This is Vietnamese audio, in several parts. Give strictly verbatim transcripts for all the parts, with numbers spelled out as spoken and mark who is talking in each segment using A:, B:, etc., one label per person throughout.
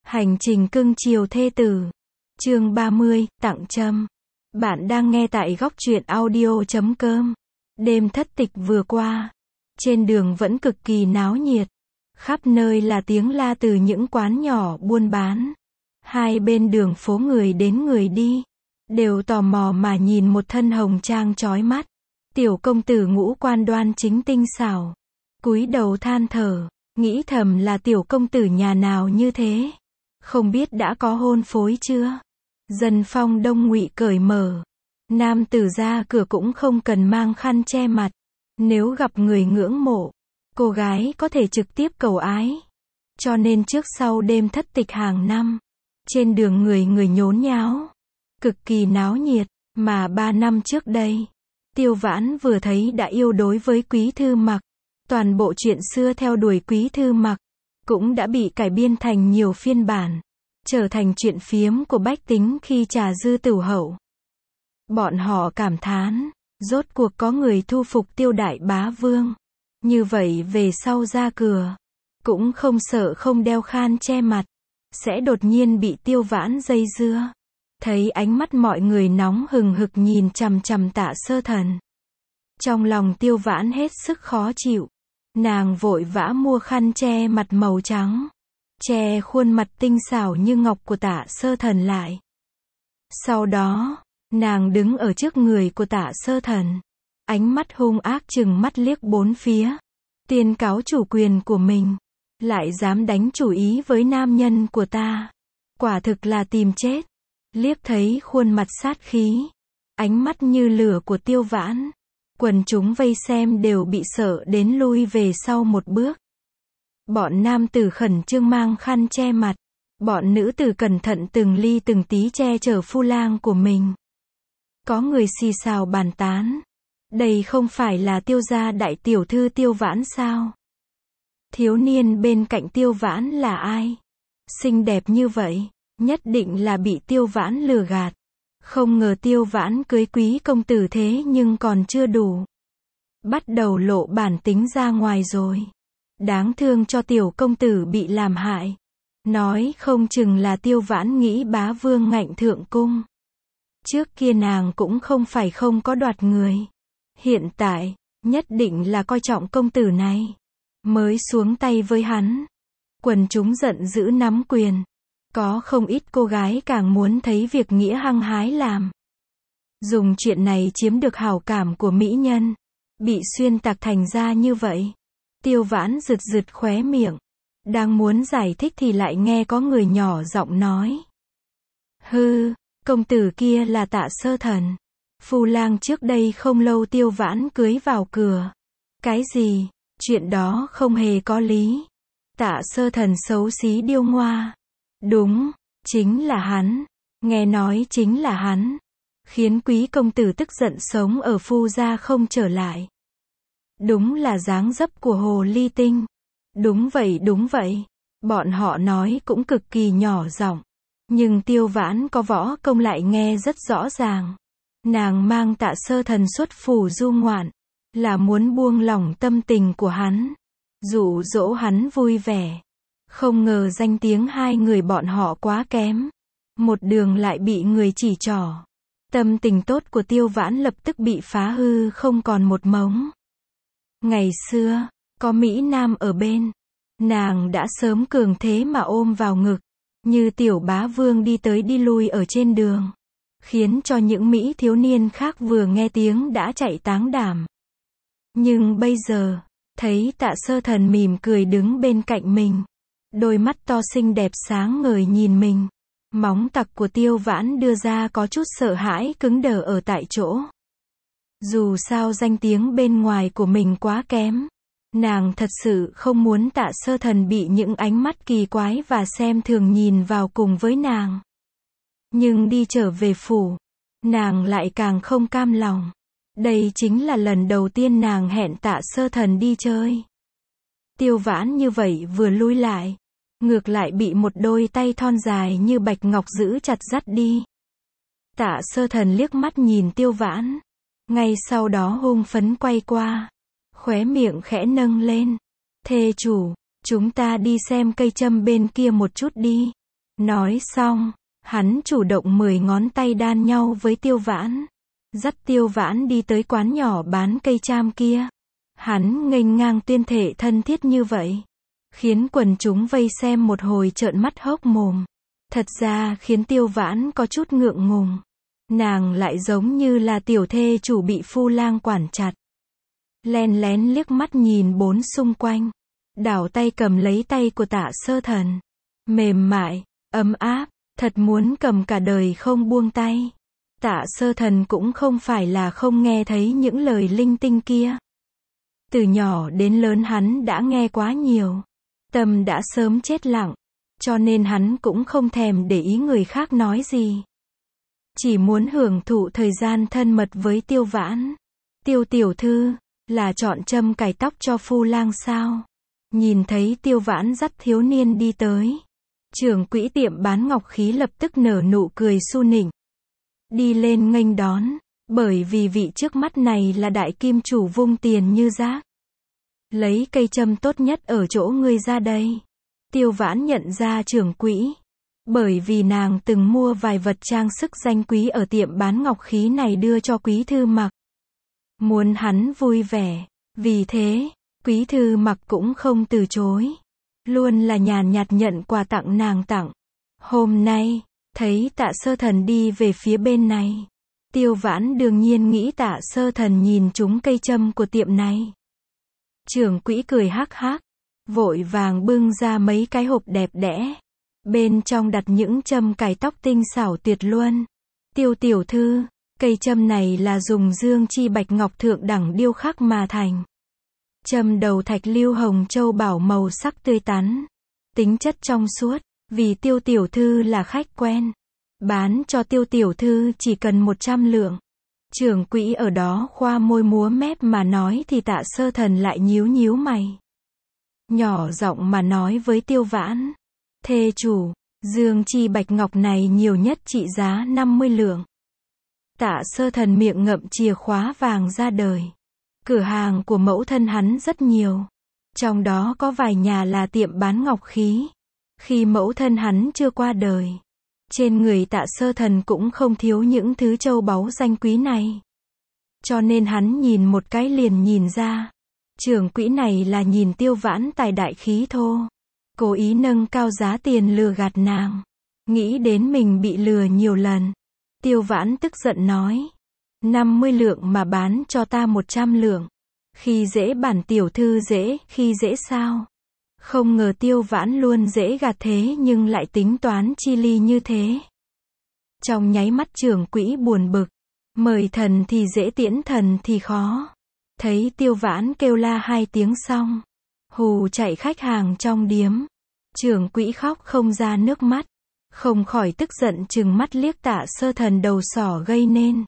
A: Hành trình cưng chiều thê tử. Chương ba mươi, tặng trâm. Bạn đang nghe tại góc truyện audio chấm com. Đêm thất tịch vừa qua. Trên đường vẫn cực kỳ náo nhiệt. Khắp nơi là tiếng la từ những quán nhỏ buôn bán. Hai bên đường phố người đến người đi. Đều tò mò mà nhìn một thân hồng trang chói mắt. Tiểu công tử ngũ quan đoan chính tinh xảo. Cúi đầu than thở. Nghĩ thầm là tiểu công tử nhà nào như thế. Không biết đã có hôn phối chưa? Dân phong đông ngụy cởi mở. Nam tử ra cửa cũng không cần mang khăn che mặt. Nếu gặp người ngưỡng mộ, cô gái có thể trực tiếp cầu ái. Cho nên trước sau đêm thất tịch hàng năm, trên đường người người nhốn nháo, cực kỳ náo nhiệt. Mà ba năm trước đây, Tiêu Vãn vừa thấy đã yêu đối với Quý Thư Mặc. Toàn bộ chuyện xưa theo đuổi Quý Thư Mặc cũng đã bị cải biên thành nhiều phiên bản, trở thành chuyện phiếm của bách tính khi trà dư tửu hậu. Bọn họ cảm thán, rốt cuộc có người thu phục Tiêu đại bá vương. Như vậy về sau ra cửa, cũng không sợ không đeo khăn che mặt, sẽ đột nhiên bị Tiêu Vãn dây dưa. Thấy ánh mắt mọi người nóng hừng hực nhìn chằm chằm Tạ Sơ Thần. Trong lòng Tiêu Vãn hết sức khó chịu. Nàng vội vã mua khăn che mặt màu trắng, che khuôn mặt tinh xảo như ngọc của Tạ Sơ Thần lại. Sau đó, nàng đứng ở trước người của Tạ Sơ Thần, ánh mắt hung ác chừng mắt liếc bốn phía, tuyên cáo chủ quyền của mình, lại dám đánh chủ ý với nam nhân của ta, quả thực là tìm chết. Liếc thấy khuôn mặt sát khí, ánh mắt như lửa của Tiêu Vãn, quần chúng vây xem đều bị sợ đến lui về sau một bước. Bọn nam tử khẩn trương mang khăn che mặt, bọn nữ tử cẩn thận từng ly từng tí che chở phu lang của mình. Có người xì xào bàn tán, đây không phải là Tiêu gia đại tiểu thư Tiêu Vãn sao? Thiếu niên bên cạnh Tiêu Vãn là ai? Xinh đẹp như vậy, nhất định là bị Tiêu Vãn lừa gạt. Không ngờ Tiêu Vãn cưới Quý công tử thế nhưng còn chưa đủ. Bắt đầu lộ bản tính ra ngoài rồi. Đáng thương cho tiểu công tử bị làm hại. Nói không chừng là Tiêu Vãn nghĩ bá vương ngạnh thượng cung. Trước kia nàng cũng không phải không có đoạt người. Hiện tại, nhất định là coi trọng công tử này. Mới xuống tay với hắn. Quần chúng giận dữ nắm quyền. Có không ít cô gái càng muốn thấy việc nghĩa hăng hái làm. Dùng chuyện này chiếm được hảo cảm của mỹ nhân. Bị xuyên tạc thành ra như vậy. Tiêu Vãn rực rực khóe miệng. Đang muốn giải thích thì lại nghe có người nhỏ giọng nói. Hư, công tử kia là Tạ Sơ Thần. Phu lang trước đây không lâu Tiêu Vãn cưới vào cửa. Cái gì? Chuyện đó không hề có lý. Tạ Sơ Thần xấu xí điêu ngoa. Đúng, chính là hắn. Nghe nói chính là hắn. Khiến quý công tử tức giận sống ở phu gia không trở lại. Đúng là dáng dấp của hồ ly tinh. Đúng vậy đúng vậy. Bọn họ nói cũng cực kỳ nhỏ giọng. Nhưng Tiêu Vãn có võ công lại nghe rất rõ ràng. Nàng mang Tạ Sơ Thần xuất phủ du ngoạn. Là muốn buông lỏng tâm tình của hắn. Dụ dỗ hắn vui vẻ. Không ngờ danh tiếng hai người bọn họ quá kém. Một đường lại bị người chỉ trỏ. Tâm tình tốt của Tiêu Vãn lập tức bị phá hư không còn một mống. Ngày xưa, có Mỹ Nam ở bên. Nàng đã sớm cường thế mà ôm vào ngực. Như tiểu bá vương đi tới đi lui ở trên đường. Khiến cho những Mỹ thiếu niên khác vừa nghe tiếng đã chạy táng đảm. Nhưng bây giờ, thấy Tạ Sơ Thần mỉm cười đứng bên cạnh mình. Đôi mắt to xinh đẹp sáng ngời nhìn mình. Móng tặc của Tiêu Vãn đưa ra có chút sợ hãi cứng đờ ở tại chỗ. Dù sao danh tiếng bên ngoài của mình quá kém. Nàng thật sự không muốn Tạ Sơ Thần bị những ánh mắt kỳ quái và xem thường nhìn vào cùng với nàng. Nhưng đi trở về phủ, nàng lại càng không cam lòng. Đây chính là lần đầu tiên nàng hẹn Tạ Sơ Thần đi chơi. Tiêu Vãn như vậy vừa lui lại, ngược lại bị một đôi tay thon dài như bạch ngọc giữ chặt dắt đi. Tạ Sơ Thần liếc mắt nhìn Tiêu Vãn, ngay sau đó hung phấn quay qua, khóe miệng khẽ nâng lên. Thê chủ, chúng ta đi xem cây châm bên kia một chút đi. Nói xong, hắn chủ động mười ngón tay đan nhau với Tiêu Vãn. Dắt Tiêu Vãn đi tới quán nhỏ bán cây cham kia. Hắn nghênh ngang tuyên thệ thân thiết như vậy, khiến quần chúng vây xem một hồi trợn mắt hốc mồm. Thật ra khiến Tiêu Vãn có chút ngượng ngùng. Nàng lại giống như là tiểu thê chủ bị phu lang quản chặt. Len lén liếc mắt nhìn bốn xung quanh. Đảo tay cầm lấy tay của Tạ Sơ Thần. Mềm mại, ấm áp, thật muốn cầm cả đời không buông tay. Tạ Sơ Thần cũng không phải là không nghe thấy những lời linh tinh kia. Từ nhỏ đến lớn hắn đã nghe quá nhiều. Tâm đã sớm chết lặng. Cho nên hắn cũng không thèm để ý người khác nói gì. Chỉ muốn hưởng thụ thời gian thân mật với Tiêu Vãn. Tiêu tiểu thư, là chọn châm cài tóc cho phu lang sao? Nhìn thấy Tiêu Vãn dắt thiếu niên đi tới. Trưởng quỹ tiệm bán ngọc khí lập tức nở nụ cười su nịnh. Đi lên nghênh đón, bởi vì vị trước mắt này là đại kim chủ vung tiền như rác. Lấy cây châm tốt nhất ở chỗ ngươi ra đây. Tiêu Vãn nhận ra trưởng quỹ. Bởi vì nàng từng mua vài vật trang sức danh quý ở tiệm bán ngọc khí này đưa cho Quý Thư Mặc. Muốn hắn vui vẻ. Vì thế, Quý Thư Mặc cũng không từ chối. Luôn là nhàn nhạt nhận quà tặng nàng tặng. Hôm nay, thấy Tạ Sơ Thần đi về phía bên này. Tiêu Vãn đương nhiên nghĩ Tạ Sơ Thần nhìn trúng cây châm của tiệm này. Trưởng quỹ cười hắc hắc. Vội vàng bưng ra mấy cái hộp đẹp đẽ. Bên trong đặt những châm cài tóc tinh xảo tuyệt luân. Tiêu tiểu thư, cây châm này là dùng dương chi bạch ngọc thượng đẳng điêu khắc mà thành. Châm đầu thạch lưu hồng châu bảo màu sắc tươi tắn. Tính chất trong suốt, vì Tiêu tiểu thư là khách quen. Bán cho Tiêu tiểu thư chỉ cần một trăm lượng. Trưởng quỹ ở đó khoa môi múa mép mà nói thì Tạ Sơ Thần lại nhíu nhíu mày. Nhỏ giọng mà nói với Tiêu Vãn. Thê chủ, dương chi bạch ngọc này nhiều nhất trị giá năm mươi lượng. Tạ Sơ Thần miệng ngậm chìa khóa vàng ra đời. Cửa hàng của mẫu thân hắn rất nhiều. Trong đó có vài nhà là tiệm bán ngọc khí. Khi mẫu thân hắn chưa qua đời, trên người Tạ Sơ Thần cũng không thiếu những thứ châu báu danh quý này. Cho nên hắn nhìn một cái liền nhìn ra. Trưởng quỹ này là nhìn Tiêu Vãn tài đại khí thô. Cố ý nâng cao giá tiền lừa gạt nàng. Nghĩ đến mình bị lừa nhiều lần. Tiêu Vãn tức giận nói. năm mươi lượng mà bán cho ta một trăm lượng. Khi dễ bản tiểu thư dễ, khi dễ sao? Không ngờ Tiêu Vãn luôn dễ gạt thế nhưng lại tính toán chi ly như thế. Trong nháy mắt trưởng quỹ buồn bực. Mời thần thì dễ tiễn thần thì khó. Thấy Tiêu Vãn kêu la hai tiếng xong. Hù chạy khách hàng trong điếm. Trưởng quỹ khóc không ra nước mắt. Không khỏi tức giận trừng mắt liếc Tạ Sơ Thần đầu sỏ gây nên.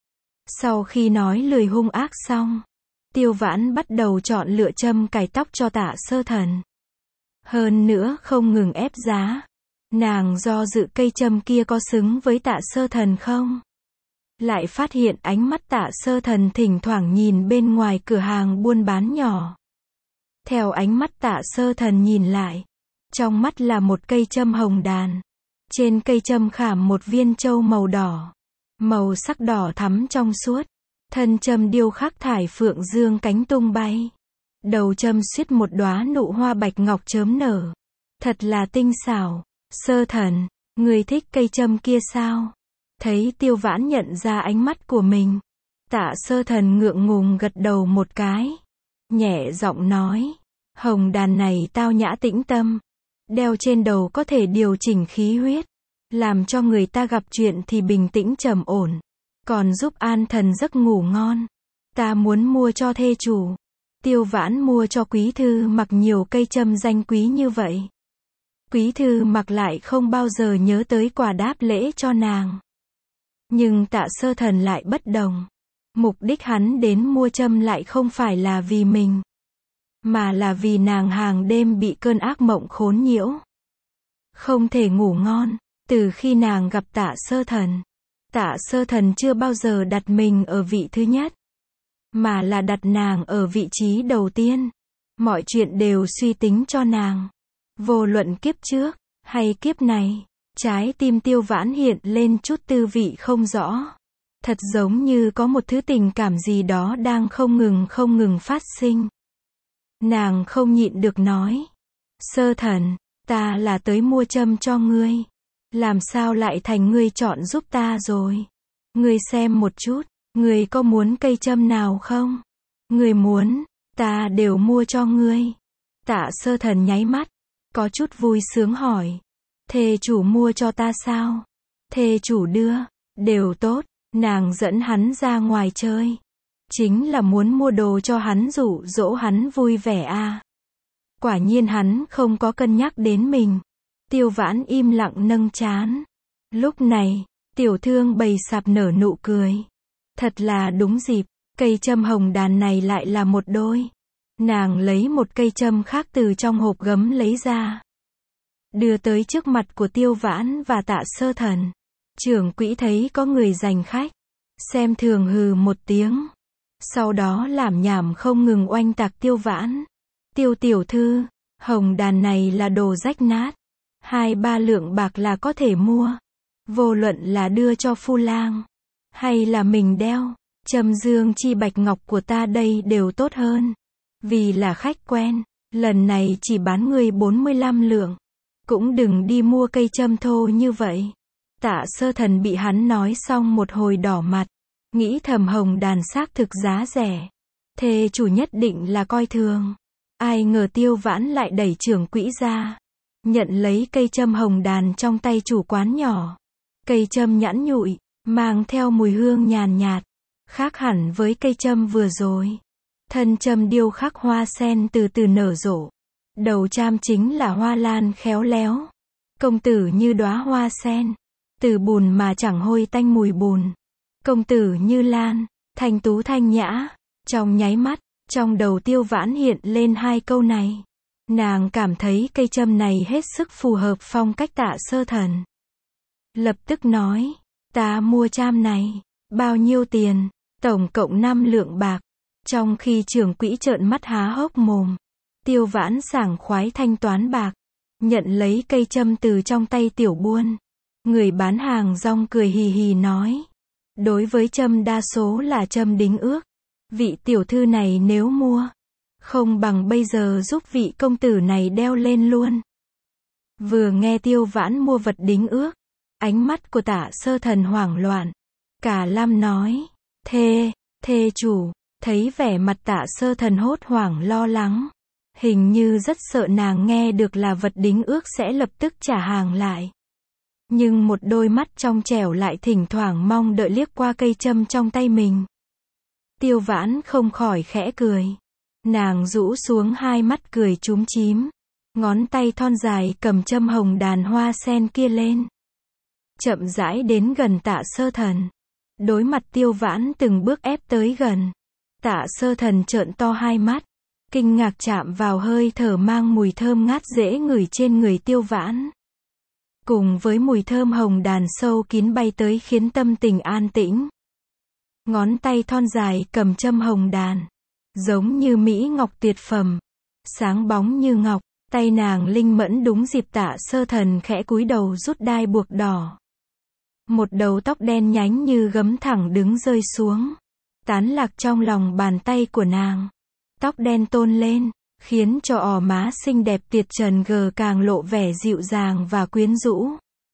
A: Sau khi nói lời hung ác xong, Tiêu Vãn bắt đầu chọn lựa châm cài tóc cho Tạ Sơ Thần. Hơn nữa không ngừng ép giá. Nàng do dự cây châm kia có xứng với Tạ Sơ Thần không? Lại phát hiện ánh mắt Tạ Sơ Thần thỉnh thoảng nhìn bên ngoài cửa hàng buôn bán nhỏ. Theo ánh mắt Tạ Sơ Thần nhìn lại, trong mắt là một cây châm hồng đàn. Trên cây châm khảm một viên châu màu đỏ. Màu sắc đỏ thắm trong suốt. Thân châm điêu khắc thải phượng dương cánh tung bay. Đầu châm suýt một đóa nụ hoa bạch ngọc chớm nở. Thật là tinh xảo. Sơ Thần, người thích cây châm kia sao? Thấy Tiêu Vãn nhận ra ánh mắt của mình. Tạ Sơ Thần ngượng ngùng gật đầu một cái. Nhẹ giọng nói. Hồng đàn này tao nhã tĩnh tâm. Đeo trên đầu có thể điều chỉnh khí huyết. Làm cho người ta gặp chuyện thì bình tĩnh trầm ổn. Còn giúp an thần giấc ngủ ngon. Ta muốn mua cho thê chủ. Tiêu Vãn mua cho Quý Thư Mặc nhiều cây châm danh quý như vậy. Quý Thư Mặc lại không bao giờ nhớ tới quà đáp lễ cho nàng. Nhưng Tạ Sơ Thần lại bất đồng. Mục đích hắn đến mua châm lại không phải là vì mình, mà là vì nàng hàng đêm bị cơn ác mộng khốn nhiễu. Không thể ngủ ngon. Từ khi nàng gặp Tạ Sơ Thần, Tạ Sơ Thần chưa bao giờ đặt mình ở vị thứ nhất, mà là đặt nàng ở vị trí đầu tiên. Mọi chuyện đều suy tính cho nàng. Vô luận kiếp trước, hay kiếp này, Trái tim Tiêu Vãn hiện lên chút tư vị không rõ. Thật giống như có một thứ tình cảm gì đó đang không ngừng không ngừng phát sinh. Nàng không nhịn được nói. Sơ thần, ta là tới mua châm cho ngươi. Làm sao lại thành ngươi chọn giúp ta rồi? Ngươi xem một chút, ngươi có muốn cây châm nào không? Ngươi muốn, ta đều mua cho ngươi. Tạ Sơ Thần nháy mắt, có chút vui sướng hỏi. Thê chủ mua cho ta sao? Thê chủ đưa, đều tốt, nàng dẫn hắn ra ngoài chơi. Chính là muốn mua đồ cho hắn dụ dỗ hắn vui vẻ à. Quả nhiên hắn không có cân nhắc đến mình. Tiêu Vãn im lặng nâng trán. Lúc này, tiểu thương bầy sạp nở nụ cười. Thật là đúng dịp, cây châm hồng đàn này lại là một đôi. Nàng lấy một cây châm khác từ trong hộp gấm lấy ra. Đưa tới trước mặt của Tiêu Vãn và Tạ Sơ Thần. Trưởng quỹ thấy có người giành khách. Xem thường hừ một tiếng. Sau đó làm nhảm không ngừng oanh tạc Tiêu Vãn. Tiêu tiểu thư, hồng đàn này là đồ rách nát. Hai ba lượng bạc là có thể mua. Vô luận là đưa cho phu lang. Hay là mình đeo. Châm dương chi bạch ngọc của ta đây đều tốt hơn. Vì là khách quen. Lần này chỉ bán ngươi bốn mươi lăm lượng. Cũng đừng đi mua cây châm thô như vậy. Tạ Sơ Thần bị hắn nói xong một hồi đỏ mặt. Nghĩ thầm hồng đàn xác thực giá rẻ. Thê chủ nhất định là coi thường. Ai ngờ Tiêu Vãn lại đẩy trưởng quỹ ra. Nhận lấy cây châm hồng đàn trong tay chủ quán nhỏ. Cây châm nhẵn nhụi, mang theo mùi hương nhàn nhạt. Khác hẳn với cây châm vừa rồi. Thân châm điêu khắc hoa sen từ từ nở rộ. Đầu cham chính là hoa lan khéo léo. Công tử như đóa hoa sen. Từ bùn mà chẳng hôi tanh mùi bùn. Công tử như lan, thanh tú thanh nhã. Trong nháy mắt, trong đầu Tiêu Vãn hiện lên hai câu này. Nàng cảm thấy cây châm này hết sức phù hợp phong cách Tạ Sơ Thần. Lập tức nói, ta mua cham này, bao nhiêu tiền? Tổng cộng năm lượng bạc. Trong khi trưởng quỹ trợn mắt há hốc mồm, Tiêu Vãn sảng khoái thanh toán bạc, nhận lấy cây châm từ trong tay tiểu buôn. Người bán hàng rong cười hì hì nói, đối với châm đa số là châm đính ước. Vị tiểu thư này nếu mua, không bằng bây giờ giúp vị công tử này đeo lên luôn. Vừa nghe Tiêu Vãn mua vật đính ước, ánh mắt của Tạ Sơ Thần hoảng loạn. Cả Lam nói, thê, thê chủ. Thấy vẻ mặt Tạ Sơ Thần hốt hoảng lo lắng. Hình như rất sợ nàng nghe được là vật đính ước sẽ lập tức trả hàng lại. Nhưng một đôi mắt trong trẻo lại thỉnh thoảng mong đợi liếc qua cây châm trong tay mình. Tiêu Vãn không khỏi khẽ cười. Nàng rũ xuống hai mắt cười chúm chím. Ngón tay thon dài cầm châm hồng đàn hoa sen kia lên. Chậm rãi đến gần Tạ Sơ Thần. Đối mặt Tiêu Vãn từng bước ép tới gần. Tạ Sơ Thần trợn to hai mắt. Kinh ngạc chạm vào hơi thở mang mùi thơm ngát dễ ngửi trên người Tiêu Vãn. Cùng với mùi thơm hồng đàn sâu kín bay tới khiến tâm tình an tĩnh. Ngón tay thon dài cầm châm hồng đàn. Giống như mỹ ngọc tuyệt phẩm. Sáng bóng như ngọc. Tay nàng linh mẫn đúng dịp Tạ Sơ Thần khẽ cúi đầu rút đai buộc đỏ. Một đầu tóc đen nhánh như gấm thẳng đứng rơi xuống. Tán lạc trong lòng bàn tay của nàng. Tóc đen tôn lên, khiến cho ỏ má xinh đẹp tiệt trần gờ càng lộ vẻ dịu dàng và quyến rũ.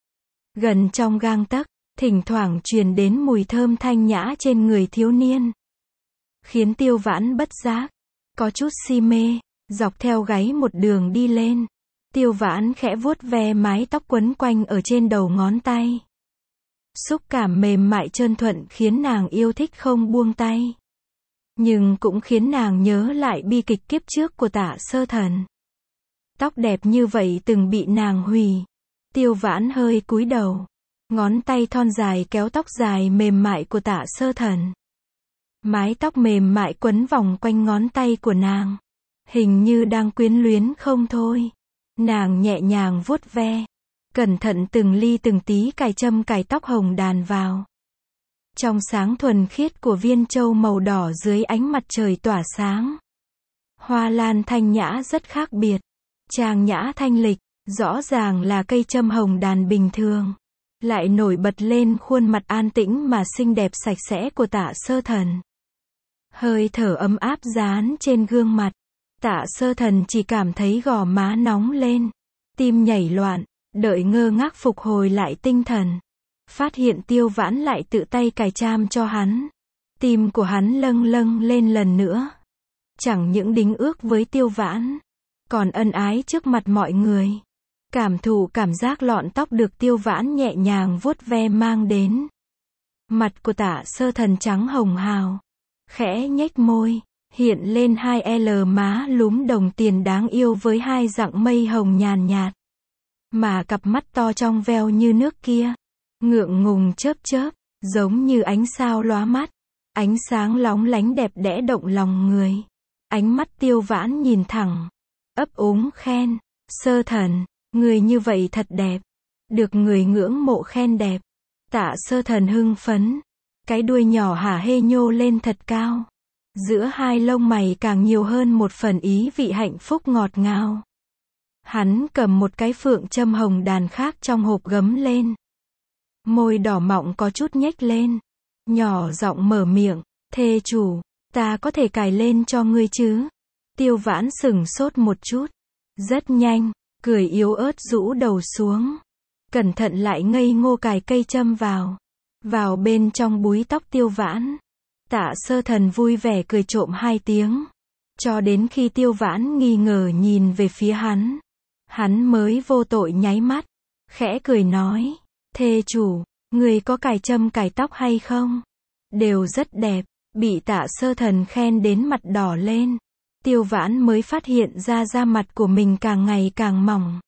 A: Gần trong gang tấc, thỉnh thoảng truyền đến mùi thơm thanh nhã trên người thiếu niên. Khiến Tiêu Vãn bất giác, có chút si mê, dọc theo gáy một đường đi lên. Tiêu Vãn khẽ vuốt ve mái tóc quấn quanh ở trên đầu ngón tay. Xúc cảm mềm mại trơn thuận khiến nàng yêu thích không buông tay. Nhưng cũng khiến nàng nhớ lại bi kịch kiếp trước của Tạ Sơ Thần. Tóc đẹp như vậy từng bị nàng hủy. Tiêu Vãn hơi cúi đầu. Ngón tay thon dài kéo tóc dài mềm mại của Tạ Sơ Thần. Mái tóc mềm mại quấn vòng quanh ngón tay của nàng. Hình như đang quyến luyến không thôi. Nàng nhẹ nhàng vuốt ve. Cẩn thận từng ly từng tí cài châm cài tóc hồng đàn vào. Trong sáng thuần khiết của viên châu màu đỏ dưới ánh mặt trời tỏa sáng. Hoa lan thanh nhã rất khác biệt. Trang nhã thanh lịch, Rõ ràng là cây châm hồng đàn bình thường. Lại nổi bật lên khuôn mặt an tĩnh mà xinh đẹp sạch sẽ của Tạ Sơ Thần. Hơi thở ấm áp dán trên gương mặt. Tạ Sơ Thần chỉ cảm thấy gò má nóng lên. Tim nhảy loạn, đợi ngơ ngác phục hồi lại tinh thần. Phát hiện Tiêu Vãn lại tự tay cài cham cho hắn. Tim của hắn lâng lâng lên lần nữa. Chẳng những đính ước với Tiêu Vãn, còn ân ái trước mặt mọi người. Cảm thụ cảm giác lọn tóc được Tiêu Vãn nhẹ nhàng vuốt ve mang đến. Mặt của Tạ Sơ Thần trắng hồng hào. Khẽ nhếch môi, hiện lên hai L má lúm đồng tiền đáng yêu với hai dặng mây hồng nhàn nhạt. Mà cặp mắt to trong veo như nước kia, ngượng ngùng chớp chớp, giống như ánh sao lóa mắt. Ánh sáng lóng lánh đẹp đẽ động lòng người. Ánh mắt Tiêu Vãn nhìn thẳng, ấp úng khen, Sơ Thần, người như vậy thật đẹp. Được người ngưỡng mộ khen đẹp. Tạ Sơ Thần hưng phấn, cái đuôi nhỏ hả hê nhô lên thật cao. Giữa hai lông mày càng nhiều hơn một phần ý vị hạnh phúc ngọt ngào. Hắn cầm một cái phượng châm hồng đàn khác trong hộp gấm lên. Môi đỏ mọng có chút nhếch lên. Nhỏ giọng mở miệng, thê chủ, ta có thể cài lên cho ngươi chứ? Tiêu Vãn sửng sốt một chút. Rất nhanh, cười yếu ớt rũ đầu xuống. Cẩn thận lại ngây ngô cài cây châm vào. Vào bên trong búi tóc Tiêu Vãn. Tạ Sơ Thần vui vẻ cười trộm hai tiếng. Cho đến khi Tiêu Vãn nghi ngờ nhìn về phía hắn. Hắn mới vô tội nháy mắt. Khẽ cười nói, thê chủ, người có cài châm cài tóc hay không? Đều rất đẹp. Bị Tạ Sơ Thần khen đến mặt đỏ lên. Tiêu Vãn mới phát hiện ra da mặt của mình càng ngày càng mỏng.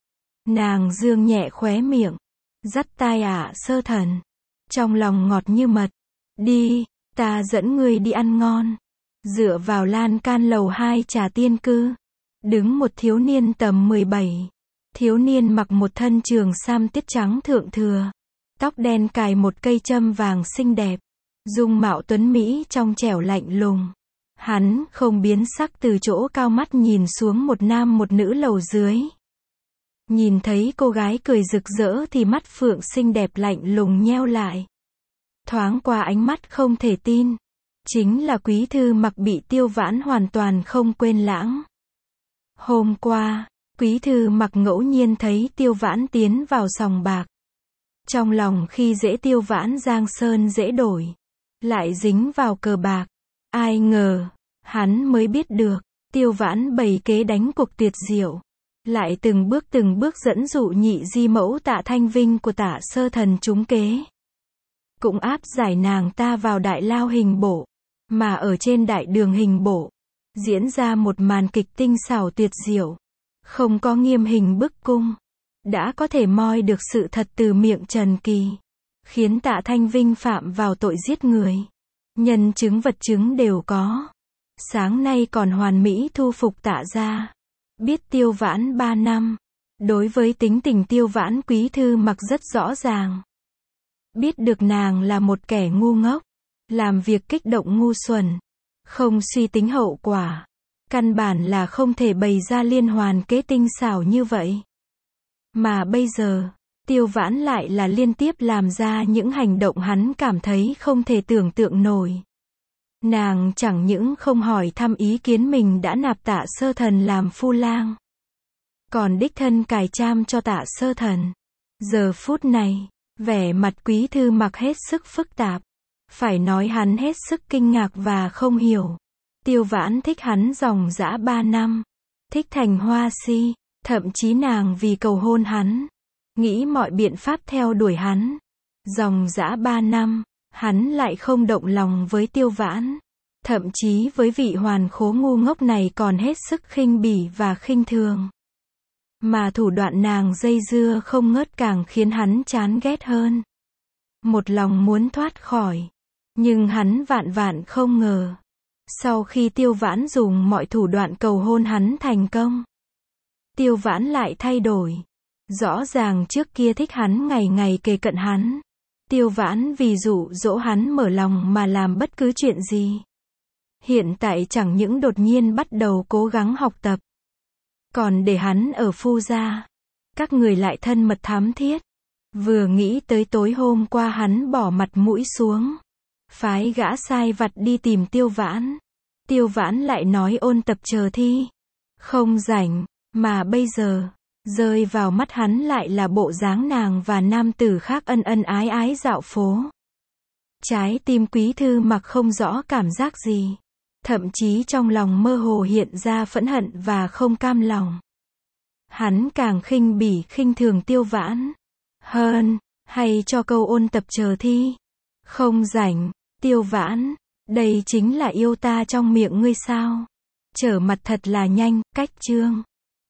A: Nàng dương nhẹ khóe miệng. Dắt tai Ạ Sơ Thần. Trong lòng ngọt như mật. Đi, ta dẫn ngươi đi ăn ngon. Dựa vào lan can lầu hai trà tiên cư. Đứng một thiếu niên tầm mười bảy. Thiếu niên mặc một thân trường sam tiết trắng thượng thừa. Tóc đen cài một cây châm vàng xinh đẹp. Dung mạo tuấn Mỹ trong trẻo lạnh lùng. Hắn không biến sắc từ chỗ cao mắt nhìn xuống một nam một nữ lầu dưới. Nhìn thấy cô gái cười rực rỡ thì mắt phượng xinh đẹp lạnh lùng nheo lại. Thoáng qua ánh mắt không thể tin. Chính là Quý Thư Mặc bị Tiêu Vãn hoàn toàn không quên lãng. Hôm qua, Quý Thư Mặc ngẫu nhiên thấy Tiêu Vãn tiến vào sòng bạc. Trong lòng khi dễ Tiêu Vãn giang sơn dễ đổi. Lại dính vào cờ bạc. Ai ngờ, hắn mới biết được, Tiêu Vãn bày kế đánh cuộc tuyệt diệu. Lại từng bước từng bước dẫn dụ nhị di mẫu Tạ Thanh Vinh của Tạ Sơ Thần trúng kế. Cũng áp giải nàng ta vào đại lao hình bộ. Mà ở trên đại đường hình bộ, diễn ra một màn kịch tinh xảo tuyệt diệu. Không có nghiêm hình bức cung. Đã có thể moi được sự thật từ miệng Trần Kỳ. Khiến Tạ Thanh Vinh phạm vào tội giết người. Nhân chứng vật chứng đều có. Sáng nay còn hoàn mỹ thu phục Tạ gia. Biết Tiêu Vãn ba năm. Đối với tính tình Tiêu Vãn Quý Thư Mặc rất rõ ràng. Biết được nàng là một kẻ ngu ngốc. Làm việc kích động ngu xuẩn. Không suy tính hậu quả. Căn bản là không thể bày ra liên hoàn kế tinh xảo như vậy. Mà bây giờ, Tiêu Vãn lại là liên tiếp làm ra những hành động hắn cảm thấy không thể tưởng tượng nổi. Nàng chẳng những không hỏi thăm ý kiến mình đã nạp Tạ Sơ Thần làm phu lang. Còn đích thân cài cham cho Tạ Sơ Thần. Giờ phút này, vẻ mặt Quý Thư Mặc hết sức phức tạp. Phải nói hắn hết sức kinh ngạc và không hiểu. Tiêu Vãn thích hắn dòng dã ba năm. Thích thành hoa si. Thậm chí nàng vì cầu hôn hắn. Nghĩ mọi biện pháp theo đuổi hắn. Dòng dã ba năm. Hắn lại không động lòng với Tiêu Vãn. Thậm chí với vị hoàn khố ngu ngốc này còn hết sức khinh bỉ và khinh thường. Mà thủ đoạn nàng dây dưa không ngớt càng khiến hắn chán ghét hơn. Một lòng muốn thoát khỏi. Nhưng hắn vạn vạn không ngờ. Sau khi Tiêu Vãn dùng mọi thủ đoạn cầu hôn hắn thành công. Tiêu Vãn lại thay đổi. Rõ ràng trước kia thích hắn ngày ngày kề cận hắn. Tiêu Vãn vì dụ dỗ hắn mở lòng mà làm bất cứ chuyện gì. Hiện tại chẳng những đột nhiên bắt đầu cố gắng học tập. Còn để hắn ở phu gia. Các người lại thân mật thắm thiết. Vừa nghĩ tới tối hôm qua hắn bỏ mặt mũi xuống, phái gã sai vặt đi tìm Tiêu Vãn. Tiêu Vãn lại nói ôn tập chờ thi, không rảnh, mà bây giờ, rơi vào mắt hắn lại là bộ dáng nàng và nam tử khác ân ân ái ái dạo phố. Trái tim Quý Thư Mặc không rõ cảm giác gì, thậm chí trong lòng mơ hồ hiện ra phẫn hận và không cam lòng. Hắn càng khinh bỉ khinh thường Tiêu Vãn hơn, hay cho câu ôn tập chờ thi, không rảnh. Tiêu Vãn, đây chính là yêu ta trong miệng ngươi sao? Trở mặt thật là nhanh, cách chương.